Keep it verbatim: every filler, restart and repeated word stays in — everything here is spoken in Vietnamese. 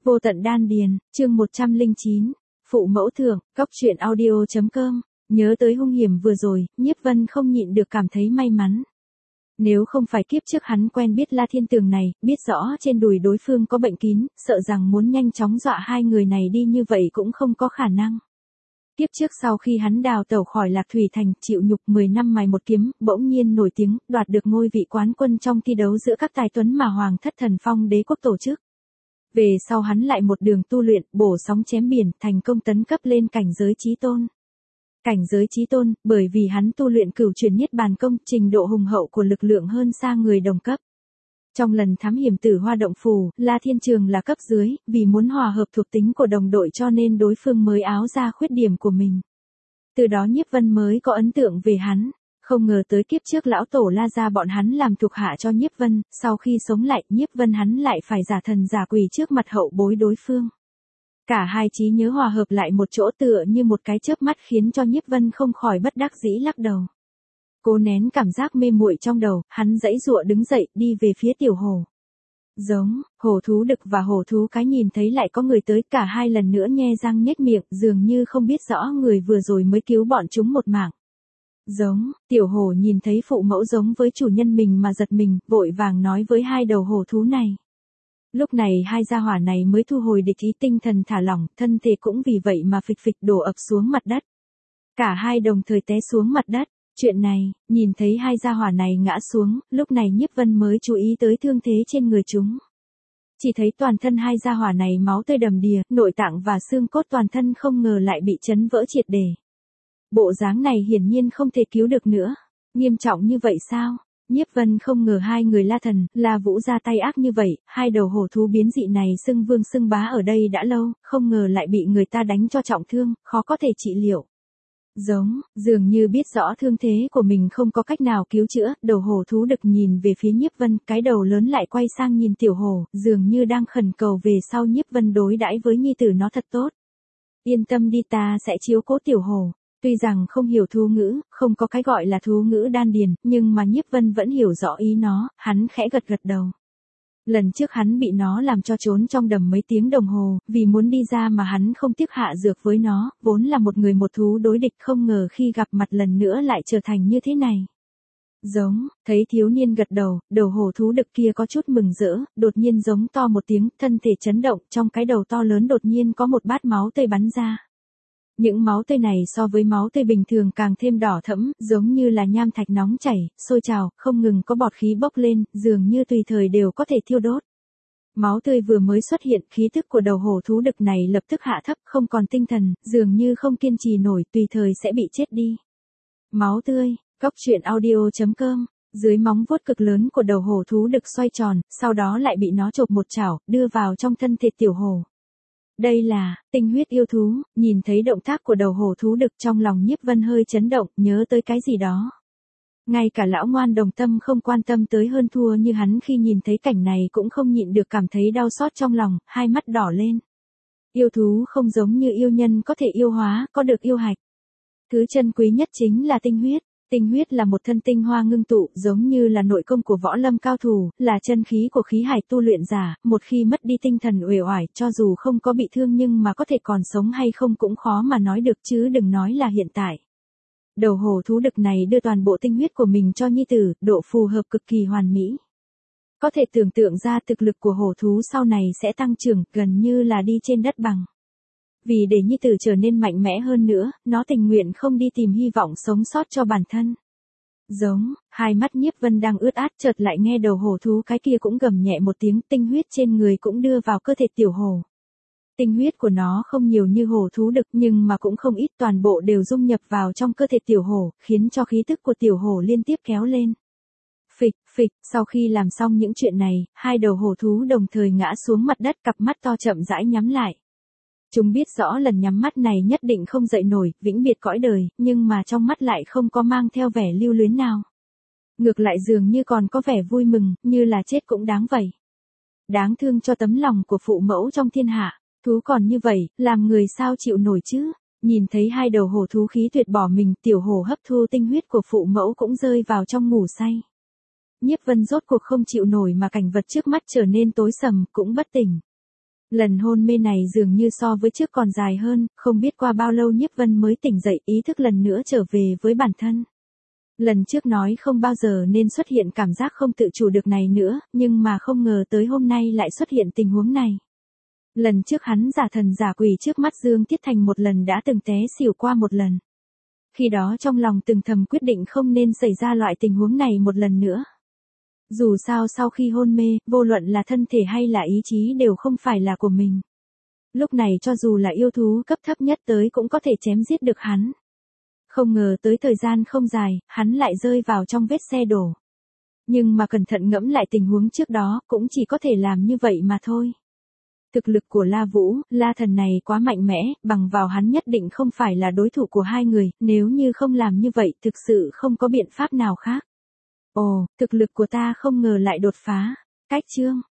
Vô tận đan điền, chương một trăm lẻ chín, phụ mẫu thưởng, cóc truyện audio chấm com. Nhớ tới hung hiểm vừa rồi, Nhiếp Vân không nhịn được cảm thấy may mắn. Nếu không phải kiếp trước hắn quen biết La Thiên Tường này, biết rõ trên đùi đối phương có bệnh kín, sợ rằng muốn nhanh chóng dọa hai người này đi như vậy cũng không có khả năng. Kiếp trước sau khi hắn đào tẩu khỏi Lạc Thủy Thành, chịu nhục mười năm mài một kiếm, bỗng nhiên nổi tiếng, đoạt được ngôi vị quán quân trong thi đấu giữa các tài tuấn mà Hoàng Thất Thần Phong Đế quốc tổ chức. Về sau hắn lại một đường tu luyện, bổ sóng chém biển, thành công tấn cấp lên cảnh giới chí tôn. Cảnh giới chí tôn, bởi vì hắn tu luyện cửu chuyển niết bàn công, trình độ hùng hậu của lực lượng hơn xa người đồng cấp. Trong lần thám hiểm Tử Hoa động phủ, La Thiên Trường là cấp dưới, vì muốn hòa hợp thuộc tính của đồng đội cho nên đối phương mới áo ra khuyết điểm của mình. Từ đó Nhiếp Vân mới có ấn tượng về hắn. Không ngờ tới kiếp trước lão tổ La gia bọn hắn làm thuộc hạ cho Nhiếp Vân, sau khi sống lại, Nhiếp Vân hắn lại phải giả thần giả quỷ trước mặt hậu bối đối phương. Cả hai trí nhớ hòa hợp lại một chỗ tựa như một cái chớp mắt khiến cho Nhiếp Vân không khỏi bất đắc dĩ lắc đầu. Cố nén cảm giác mê muội trong đầu, hắn giãy giụa đứng dậy, đi về phía tiểu hồ. Giống, hổ thú đực và hổ thú cái nhìn thấy lại có người tới, cả hai lần nữa nhe răng nhếch miệng, dường như không biết rõ người vừa rồi mới cứu bọn chúng một mạng. Giống, tiểu hổ nhìn thấy phụ mẫu giống với chủ nhân mình mà giật mình, vội vàng nói với hai đầu hổ thú này. Lúc này hai gia hỏa này mới thu hồi địch ý, tinh thần thả lỏng, thân thể cũng vì vậy mà phịch phịch đổ ập xuống mặt đất. Cả hai đồng thời té xuống mặt đất. Chuyện này, nhìn thấy hai gia hỏa này ngã xuống, lúc này Nhiếp Vân mới chú ý tới thương thế trên người chúng. Chỉ thấy toàn thân hai gia hỏa này máu tươi đầm đìa, nội tạng và xương cốt toàn thân không ngờ lại bị chấn vỡ triệt để. Bộ dáng này hiển nhiên không thể cứu được nữa. Nghiêm trọng như vậy sao? Nhiếp Vân không ngờ hai người La Thần, La Vũ ra tay ác như vậy, hai đầu hổ thú biến dị này xưng vương xưng bá ở đây đã lâu, không ngờ lại bị người ta đánh cho trọng thương, khó có thể trị liệu. Giống, dường như biết rõ thương thế của mình không có cách nào cứu chữa, đầu hổ thú đực nhìn về phía Nhiếp Vân, cái đầu lớn lại quay sang nhìn tiểu hổ, dường như đang khẩn cầu về sau Nhiếp Vân đối đãi với nhi tử nó thật tốt. Yên tâm đi, ta sẽ chiếu cố tiểu hổ. Tuy rằng không hiểu thú ngữ, không có cái gọi là thú ngữ đan điền, nhưng mà Nhiếp Vân vẫn hiểu rõ ý nó, hắn khẽ gật gật đầu. Lần trước hắn bị nó làm cho trốn trong đầm mấy tiếng đồng hồ, vì muốn đi ra mà hắn không tiếc hạ dược với nó, vốn là một người một thú đối địch, không ngờ khi gặp mặt lần nữa lại trở thành như thế này. Giống, thấy thiếu niên gật đầu, đầu hổ thú đực kia có chút mừng rỡ, đột nhiên giống to một tiếng, thân thể chấn động, trong cái đầu to lớn đột nhiên có một bát máu tươi bắn ra. Những máu tươi này so với máu tươi bình thường càng thêm đỏ thẫm, giống như là nham thạch nóng chảy, sôi trào, không ngừng có bọt khí bốc lên, dường như tùy thời đều có thể thiêu đốt. Máu tươi vừa mới xuất hiện, khí tức của đầu hổ thú đực này lập tức hạ thấp, không còn tinh thần, dường như không kiên trì nổi, tùy thời sẽ bị chết đi. Máu tươi, cóc truyện audio chấm com. Dưới móng vuốt cực lớn của đầu hổ thú đực xoay tròn, sau đó lại bị nó chộp một chảo, đưa vào trong thân thể tiểu hổ. Đây là tinh huyết yêu thú. Nhìn thấy động tác của đầu hổ thú đực, trong lòng Nhiếp Vân hơi chấn động, nhớ tới cái gì đó. Ngay cả lão ngoan đồng tâm không quan tâm tới hơn thua như hắn khi nhìn thấy cảnh này cũng không nhịn được cảm thấy đau xót trong lòng, hai mắt đỏ lên. Yêu thú không giống như yêu nhân có thể yêu hóa, có được yêu hạch. Thứ chân quý nhất chính là tinh huyết. Tinh huyết là một thân tinh hoa ngưng tụ, giống như là nội công của võ lâm cao thủ, là chân khí của khí hải tu luyện giả, một khi mất đi tinh thần uể oải, cho dù không có bị thương nhưng mà có thể còn sống hay không cũng khó mà nói được, chứ đừng nói là hiện tại. Đầu hổ thú đực này đưa toàn bộ tinh huyết của mình cho nhi tử, độ phù hợp cực kỳ hoàn mỹ. Có thể tưởng tượng ra thực lực của hổ thú sau này sẽ tăng trưởng, gần như là đi trên đất bằng. Vì để nhi tử trở nên mạnh mẽ hơn nữa, nó tình nguyện không đi tìm hy vọng sống sót cho bản thân. Giống, hai mắt Nhiếp Vân đang ướt át, chợt lại nghe đầu hổ thú cái kia cũng gầm nhẹ một tiếng, tinh huyết trên người cũng đưa vào cơ thể tiểu hổ. Tinh huyết của nó không nhiều như hổ thú đực nhưng mà cũng không ít, toàn bộ đều dung nhập vào trong cơ thể tiểu hổ, khiến cho khí tức của tiểu hổ liên tiếp kéo lên. Phịch, phịch, sau khi làm xong những chuyện này, hai đầu hổ thú đồng thời ngã xuống mặt đất, cặp mắt to chậm rãi nhắm lại. Chúng biết rõ lần nhắm mắt này nhất định không dậy nổi, vĩnh biệt cõi đời, nhưng mà trong mắt lại không có mang theo vẻ lưu luyến nào. Ngược lại dường như còn có vẻ vui mừng, như là chết cũng đáng vậy. Đáng thương cho tấm lòng của phụ mẫu trong thiên hạ, thú còn như vậy, làm người sao chịu nổi chứ. Nhìn thấy hai đầu hổ thú khí tuyệt bỏ mình, tiểu hổ hấp thu tinh huyết của phụ mẫu cũng rơi vào trong ngủ say. Nhiếp Vân rốt cuộc không chịu nổi mà cảnh vật trước mắt trở nên tối sầm, cũng bất tỉnh. Lần hôn mê này dường như so với trước còn dài hơn, không biết qua bao lâu Nhiếp Vân mới tỉnh dậy, ý thức lần nữa trở về với bản thân. Lần trước nói không bao giờ nên xuất hiện cảm giác không tự chủ được này nữa, nhưng mà không ngờ tới hôm nay lại xuất hiện tình huống này. Lần trước hắn giả thần giả quỷ trước mắt Dương Tiết Thành một lần đã từng té xỉu qua một lần. Khi đó trong lòng từng thầm quyết định không nên xảy ra loại tình huống này một lần nữa. Dù sao sau khi hôn mê, vô luận là thân thể hay là ý chí đều không phải là của mình. Lúc này cho dù là yêu thú cấp thấp nhất tới cũng có thể chém giết được hắn. Không ngờ tới thời gian không dài, hắn lại rơi vào trong vết xe đổ. Nhưng mà cẩn thận ngẫm lại tình huống trước đó, cũng chỉ có thể làm như vậy mà thôi. Thực lực của La Vũ, La Thần này quá mạnh mẽ, bằng vào hắn nhất định không phải là đối thủ của hai người, nếu như không làm như vậy thực sự không có biện pháp nào khác. Ồ, thực lực của ta không ngờ lại đột phá. Cách chương